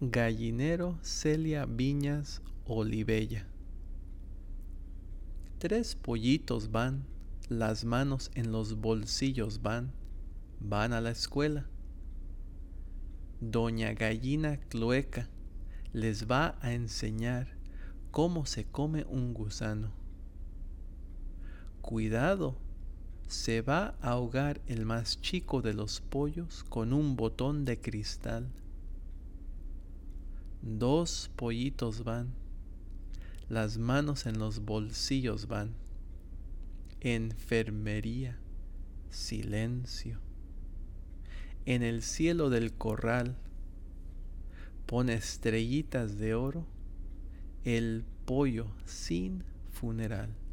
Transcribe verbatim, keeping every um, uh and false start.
Gallinero Celia Viñas Olivella. Tres pollitos van, las manos en los bolsillos van, van a la escuela. Doña Gallina Cloeca les va a enseñar cómo se come un gusano. Cuidado, se va a ahogar el más chico de los pollos con un botón de cristal. Dos pollitos van, las manos en los bolsillos van. Enfermería, silencio. En el cielo del corral pone estrellitas de oro el pollo sin funeral.